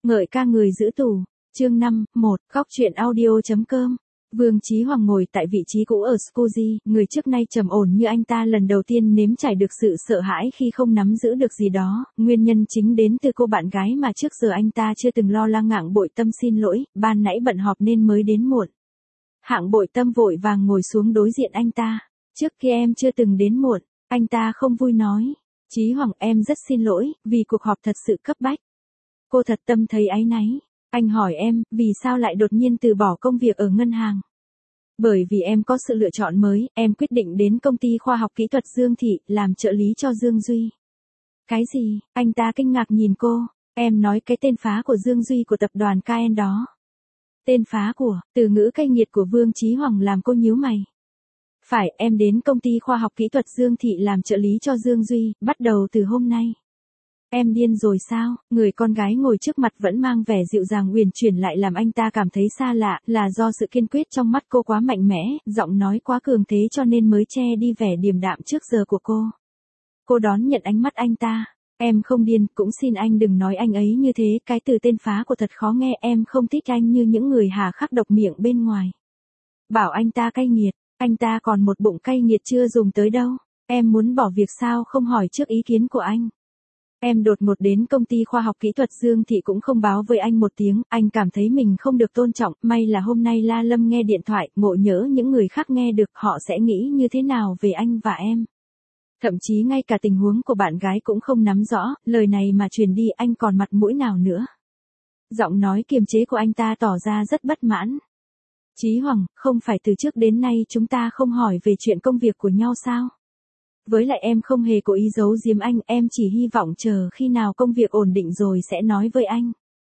Ngợi ca người giữ tù. Chương 5, 1, Góc truyện audio.com. Vương Chí Hoàng ngồi tại vị trí cũ ở Scusi, người trước nay trầm ổn như anh ta lần đầu tiên nếm trải được sự sợ hãi khi không nắm giữ được gì đó, nguyên nhân chính đến từ cô bạn gái mà trước giờ anh ta chưa từng lo lắng. Hạng Bội Tâm xin lỗi, ban nãy bận họp nên mới đến muộn. Hạng Bội Tâm vội vàng ngồi xuống đối diện anh ta. Trước kia em chưa từng đến muộn, anh ta không vui nói. Chí Hoàng, em rất xin lỗi, vì cuộc họp thật sự cấp bách. Cô thật tâm thấy áy náy. Anh hỏi em, vì sao lại đột nhiên từ bỏ công việc ở ngân hàng? Bởi vì em có sự lựa chọn mới, em quyết định đến công ty khoa học kỹ thuật Dương Thị, làm trợ lý cho Dương Duy. Cái gì? Anh ta kinh ngạc nhìn cô. Em nói cái tên phá của Dương Duy của tập đoàn KN đó. Tên phá của, từ ngữ cay nghiệt của Vương Chí Hoàng làm cô nhíu mày. Phải, em đến công ty khoa học kỹ thuật Dương Thị làm trợ lý cho Dương Duy, bắt đầu từ hôm nay. Em điên rồi sao? Người con gái ngồi trước mặt vẫn mang vẻ dịu dàng uyển chuyển lại làm anh ta cảm thấy xa lạ, là do sự kiên quyết trong mắt cô quá mạnh mẽ, giọng nói quá cường thế cho nên mới che đi vẻ điềm đạm trước giờ của cô. Cô đón nhận ánh mắt anh ta. Em không điên, cũng xin anh đừng nói anh ấy như thế, cái từ tên phá của thật khó nghe, em không thích anh như những người hà khắc độc miệng bên ngoài. Bảo anh ta cay nghiệt, anh ta còn một bụng cay nghiệt chưa dùng tới đâu. Em muốn bỏ việc sao không hỏi trước ý kiến của anh. Em đột ngột đến công ty khoa học kỹ thuật Dương Thị cũng không báo với anh một tiếng, anh cảm thấy mình không được tôn trọng, may là hôm nay La Lâm nghe điện thoại, ngộ nhỡ những người khác nghe được họ sẽ nghĩ như thế nào về anh và em. Thậm chí ngay cả tình huống của bạn gái cũng không nắm rõ, lời này mà truyền đi anh còn mặt mũi nào nữa. Giọng nói kiềm chế của anh ta tỏ ra rất bất mãn. Chí Hoàng, không phải từ trước đến nay chúng ta không hỏi về chuyện công việc của nhau sao? Với lại em không hề cố ý giấu giếm anh, em chỉ hy vọng chờ khi nào công việc ổn định rồi sẽ nói với anh.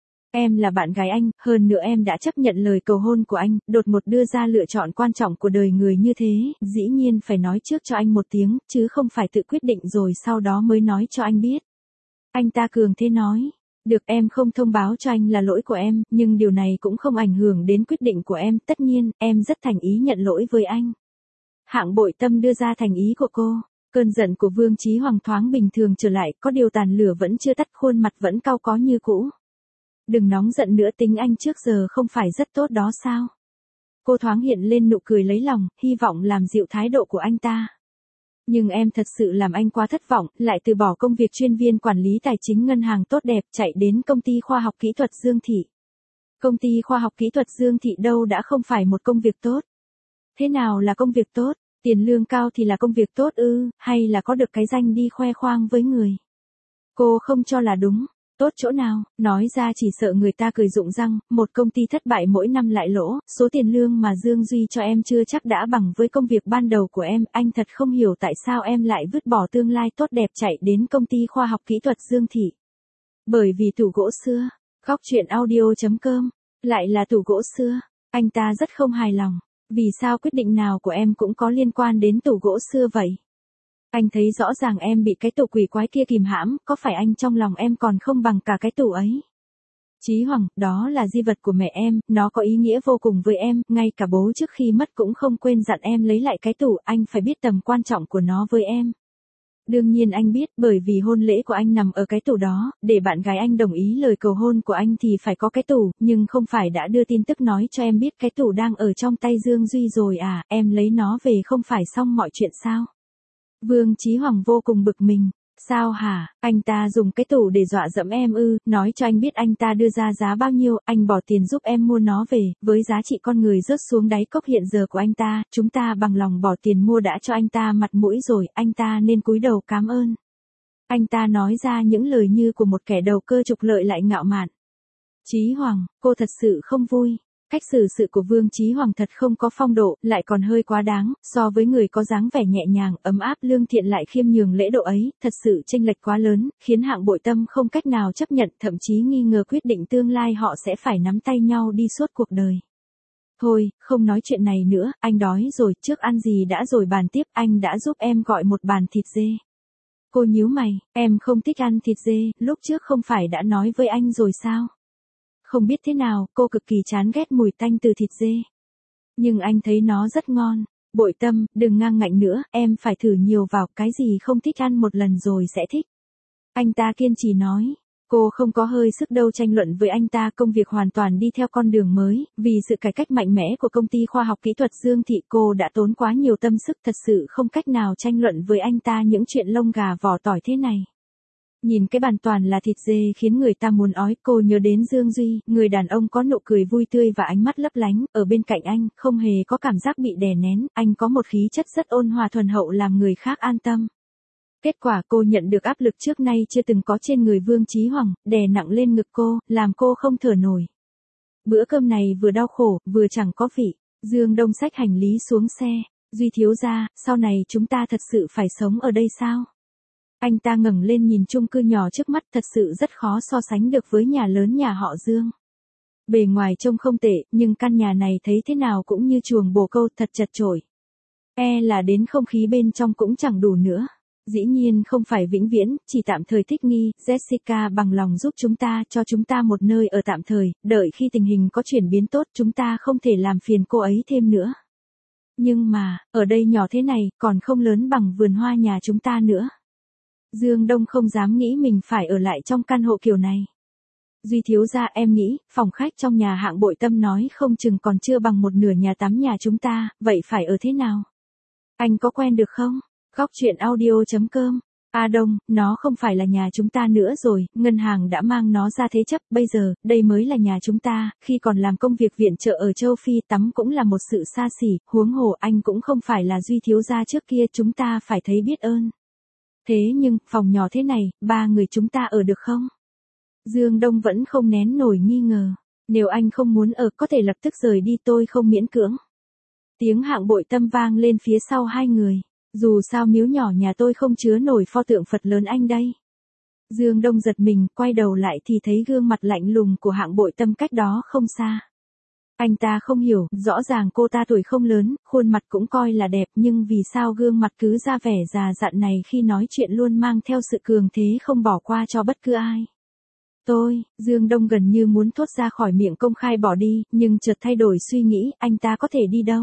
Em là bạn gái anh, hơn nữa em đã chấp nhận lời cầu hôn của anh, đột ngột đưa ra lựa chọn quan trọng của đời người như thế, dĩ nhiên phải nói trước cho anh một tiếng, chứ không phải tự quyết định rồi sau đó mới nói cho anh biết. Anh ta cường thế nói. Được, em không thông báo cho anh là lỗi của em, nhưng điều này cũng không ảnh hưởng đến quyết định của em, tất nhiên, em rất thành ý nhận lỗi với anh. Hạng Bội Tâm đưa ra thành ý của cô. Cơn giận của Vương Chí Hoàng thoáng bình thường trở lại, có điều tàn lửa vẫn chưa tắt, khuôn mặt vẫn cau có như cũ. Đừng nóng giận nữa, tính anh trước giờ không phải rất tốt đó sao? Cô thoáng hiện lên nụ cười lấy lòng, hy vọng làm dịu thái độ của anh ta. Nhưng em thật sự làm anh quá thất vọng, lại từ bỏ công việc chuyên viên quản lý tài chính ngân hàng tốt đẹp, chạy đến công ty khoa học kỹ thuật Dương Thị. Công ty khoa học kỹ thuật Dương Thị đâu đã không phải một công việc tốt. Thế nào là công việc tốt? Tiền lương cao thì là công việc tốt ư, hay là có được cái danh đi khoe khoang với người? Cô không cho là đúng. Tốt chỗ nào, nói ra chỉ sợ người ta cười rụng răng, một công ty thất bại mỗi năm lại lỗ, số tiền lương mà Dương Duy cho em chưa chắc đã bằng với công việc ban đầu của em, anh thật không hiểu tại sao em lại vứt bỏ tương lai tốt đẹp chạy đến công ty khoa học kỹ thuật Dương Thị. Bởi vì tủ gỗ xưa, Góc truyện audio.com, lại là tủ gỗ xưa, anh ta rất không hài lòng. Vì sao quyết định nào của em cũng có liên quan đến tủ gỗ xưa vậy? Anh thấy rõ ràng em bị cái tủ quỷ quái kia kìm hãm, có phải anh trong lòng em còn không bằng cả cái tủ ấy? Chí Hoàng, đó là di vật của mẹ em, nó có ý nghĩa vô cùng với em, ngay cả bố trước khi mất cũng không quên dặn em lấy lại cái tủ, anh phải biết tầm quan trọng của nó với em. Đương nhiên anh biết, bởi vì hôn lễ của anh nằm ở cái tủ đó, để bạn gái anh đồng ý lời cầu hôn của anh thì phải có cái tủ, nhưng không phải đã đưa tin tức nói cho em biết cái tủ đang ở trong tay Dương Duy rồi à, em lấy nó về không phải xong mọi chuyện sao? Vương Chí Hoàng vô cùng bực mình. Sao hả, anh ta dùng cái tủ để dọa dẫm em ư, nói cho anh biết anh ta đưa ra giá bao nhiêu, anh bỏ tiền giúp em mua nó về, với giá trị con người rớt xuống đáy cốc hiện giờ của anh ta, chúng ta bằng lòng bỏ tiền mua đã cho anh ta mặt mũi rồi, anh ta nên cúi đầu cảm ơn. Anh ta nói ra những lời như của một kẻ đầu cơ trục lợi lại ngạo mạn. Chí Hoàng, cô thật sự không vui. Cách xử sự của Vương Chí Hoàng thật không có phong độ, lại còn hơi quá đáng, so với người có dáng vẻ nhẹ nhàng, ấm áp lương thiện lại khiêm nhường lễ độ ấy, thật sự chênh lệch quá lớn, khiến Hạng Bội Tâm không cách nào chấp nhận, thậm chí nghi ngờ quyết định tương lai họ sẽ phải nắm tay nhau đi suốt cuộc đời. Thôi, không nói chuyện này nữa, anh đói rồi, trước ăn gì đã rồi bàn tiếp, anh đã giúp em gọi một bàn thịt dê. Cô nhíu mày, em không thích ăn thịt dê, lúc trước không phải đã nói với anh rồi sao? Không biết thế nào, cô cực kỳ chán ghét mùi tanh từ thịt dê. Nhưng anh thấy nó rất ngon. Bội Tâm, đừng ngang ngạnh nữa, em phải thử nhiều vào, cái gì không thích ăn một lần rồi sẽ thích. Anh ta kiên trì nói. Cô không có hơi sức đâu tranh luận với anh ta, công việc hoàn toàn đi theo con đường mới, vì sự cải cách mạnh mẽ của công ty khoa học kỹ thuật Dương Thị cô đã tốn quá nhiều tâm sức, thật sự không cách nào tranh luận với anh ta những chuyện lông gà vỏ tỏi thế này. Nhìn cái bàn toàn là thịt dê khiến người ta muốn ói, cô nhớ đến Dương Duy, người đàn ông có nụ cười vui tươi và ánh mắt lấp lánh, ở bên cạnh anh, không hề có cảm giác bị đè nén, anh có một khí chất rất ôn hòa thuần hậu làm người khác an tâm. Kết quả cô nhận được áp lực trước nay chưa từng có trên người Vương Chí Hoàng, đè nặng lên ngực cô, làm cô không thở nổi. Bữa cơm này vừa đau khổ, vừa chẳng có vị. Dương Đông xách hành lý xuống xe. Duy thiếu gia, sau này chúng ta thật sự phải sống ở đây sao? Anh ta ngẩng lên nhìn chung cư nhỏ trước mắt, thật sự rất khó so sánh được với nhà lớn nhà họ Dương. Bề ngoài trông không tệ, nhưng căn nhà này thấy thế nào cũng như chuồng bồ câu, thật chật chội. Là đến không khí bên trong cũng chẳng đủ nữa. Dĩ nhiên không phải vĩnh viễn, chỉ tạm thời thích nghi, Jessica bằng lòng giúp chúng ta, cho chúng ta một nơi ở tạm thời, đợi khi tình hình có chuyển biến tốt chúng ta không thể làm phiền cô ấy thêm nữa. Nhưng mà, ở đây nhỏ thế này, còn không lớn bằng vườn hoa nhà chúng ta nữa. Dương Đông không dám nghĩ mình phải ở lại trong căn hộ kiểu này. Duy thiếu gia, em nghĩ, phòng khách trong nhà hạng Bội Tâm nói không chừng còn chưa bằng một nửa nhà tắm nhà chúng ta, vậy phải ở thế nào? Anh có quen được không? Góc truyện audio.com. Đông, nó không phải là nhà chúng ta nữa rồi, ngân hàng đã mang nó ra thế chấp, bây giờ, đây mới là nhà chúng ta, khi còn làm công việc viện trợ ở châu Phi tắm cũng là một sự xa xỉ, huống hồ anh cũng không phải là Duy thiếu gia trước kia, chúng ta phải thấy biết ơn. Thế nhưng, phòng nhỏ thế này, 3 người chúng ta ở được không? Dương Đông vẫn không nén nổi nghi ngờ. Nếu anh không muốn ở, có thể lập tức rời đi, tôi không miễn cưỡng. Tiếng hạng Bội Tâm vang lên phía sau hai người. Dù sao miếu nhỏ nhà tôi không chứa nổi pho tượng Phật lớn anh đây. Dương Đông giật mình, quay đầu lại thì thấy gương mặt lạnh lùng của hạng Bội Tâm cách đó không xa. Anh ta không hiểu, rõ ràng cô ta tuổi không lớn, khuôn mặt cũng coi là đẹp, nhưng vì sao gương mặt cứ ra vẻ già dặn này khi nói chuyện luôn mang theo sự cường thế không bỏ qua cho bất cứ ai. Dương Đông gần như muốn thốt ra khỏi miệng công khai bỏ đi, nhưng chợt thay đổi suy nghĩ, anh ta có thể đi đâu.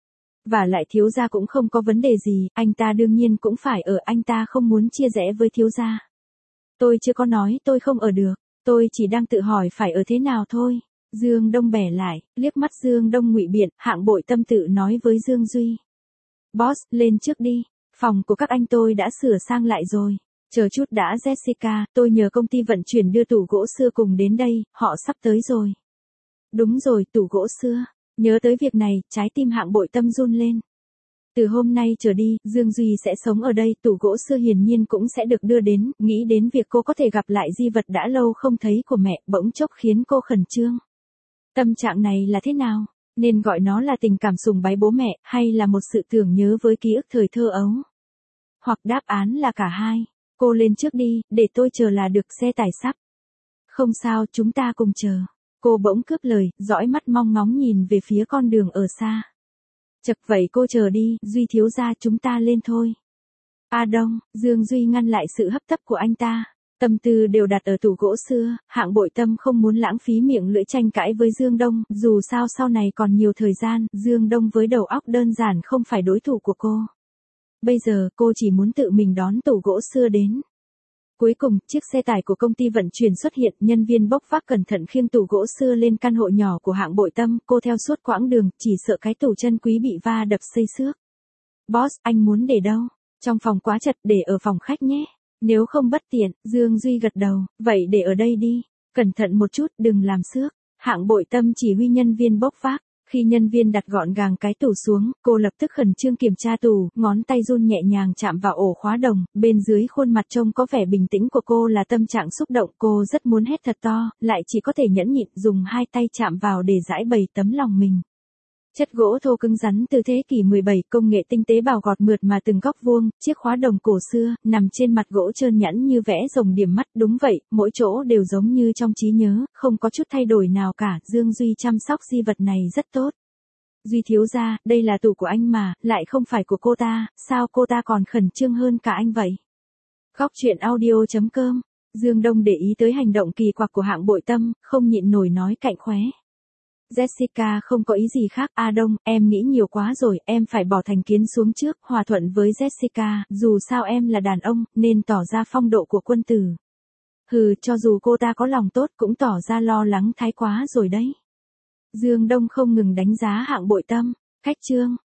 Và lại thiếu gia cũng không có vấn đề gì, anh ta đương nhiên cũng phải ở, anh ta không muốn chia rẽ với thiếu gia. Tôi chưa có nói tôi không ở được, tôi chỉ đang tự hỏi phải ở thế nào thôi. Dương Đông bẻ lại, liếc mắt Dương Đông ngụy biện, hạng Bội Tâm tự nói với Dương Duy. Boss, lên trước đi, phòng của các anh tôi đã sửa sang lại rồi. Chờ chút đã Jessica, tôi nhờ công ty vận chuyển đưa tủ gỗ xưa cùng đến đây, họ sắp tới rồi. Đúng rồi, tủ gỗ xưa. Nhớ tới việc này, trái tim hạng Bội Tâm run lên. Từ hôm nay trở đi, Dương Duy sẽ sống ở đây, tủ gỗ xưa hiển nhiên cũng sẽ được đưa đến, nghĩ đến việc cô có thể gặp lại di vật đã lâu không thấy của mẹ, bỗng chốc khiến cô khẩn trương. Tâm trạng này là thế nào? Nên gọi nó là tình cảm sùng bái bố mẹ, hay là một sự tưởng nhớ với ký ức thời thơ ấu? Hoặc đáp án là cả hai. Cô lên trước đi, để tôi chờ là được, xe tải sắp. Không sao, chúng ta cùng chờ. Cô bỗng cướp lời, dõi mắt mong ngóng nhìn về phía con đường ở xa. Chật vậy cô chờ đi, Duy thiếu gia, chúng ta lên thôi. Đông, Dương Duy ngăn lại sự hấp tấp của anh ta. Tâm tư đều đặt ở tủ gỗ xưa, hạng Bội Tâm không muốn lãng phí miệng lưỡi tranh cãi với Dương Đông, dù sao sau này còn nhiều thời gian, Dương Đông với đầu óc đơn giản không phải đối thủ của cô. Bây giờ, cô chỉ muốn tự mình đón tủ gỗ xưa đến. Cuối cùng, chiếc xe tải của công ty vận chuyển xuất hiện, nhân viên bốc vác cẩn thận khiêng tủ gỗ xưa lên căn hộ nhỏ của hạng Bội Tâm, cô theo suốt quãng đường, chỉ sợ cái tủ chân quý bị va đập xây xước. Boss, anh muốn để đâu? Trong phòng quá chật, để ở phòng khách nhé. Nếu không bất tiện, Dương Duy gật đầu, vậy để ở đây đi. Cẩn thận một chút, đừng làm xước. Hạng Bội Tâm chỉ huy nhân viên bốc vác. Khi nhân viên đặt gọn gàng cái tủ xuống, cô lập tức khẩn trương kiểm tra tủ, ngón tay run nhẹ nhàng chạm vào ổ khóa đồng, bên dưới khuôn mặt trông có vẻ bình tĩnh của cô là tâm trạng xúc động, cô rất muốn hét thật to, lại chỉ có thể nhẫn nhịn dùng hai tay chạm vào để giải bày tấm lòng mình. Chất gỗ thô cứng rắn từ thế kỷ 17, công nghệ tinh tế bào gọt mượt mà từng góc vuông, chiếc khóa đồng cổ xưa, nằm trên mặt gỗ trơn nhẵn như vẽ rồng điểm mắt, đúng vậy, mỗi chỗ đều giống như trong trí nhớ, không có chút thay đổi nào cả, Dương Duy chăm sóc di vật này rất tốt. Duy thiếu gia, đây là tủ của anh mà, lại không phải của cô ta, sao cô ta còn khẩn trương hơn cả anh vậy? Góc truyện audio.com, Dương Đông để ý tới hành động kỳ quặc của hạng Bội Tâm, không nhịn nổi nói cạnh khóe. Jessica không có ý gì khác, Đông, em nghĩ nhiều quá rồi, em phải bỏ thành kiến xuống trước, hòa thuận với Jessica, dù sao em là đàn ông, nên tỏ ra phong độ của quân tử. Hừ, cho dù cô ta có lòng tốt cũng tỏ ra lo lắng thái quá rồi đấy. Dương Đông không ngừng đánh giá Hạng Bội Tâm. Khách Trương,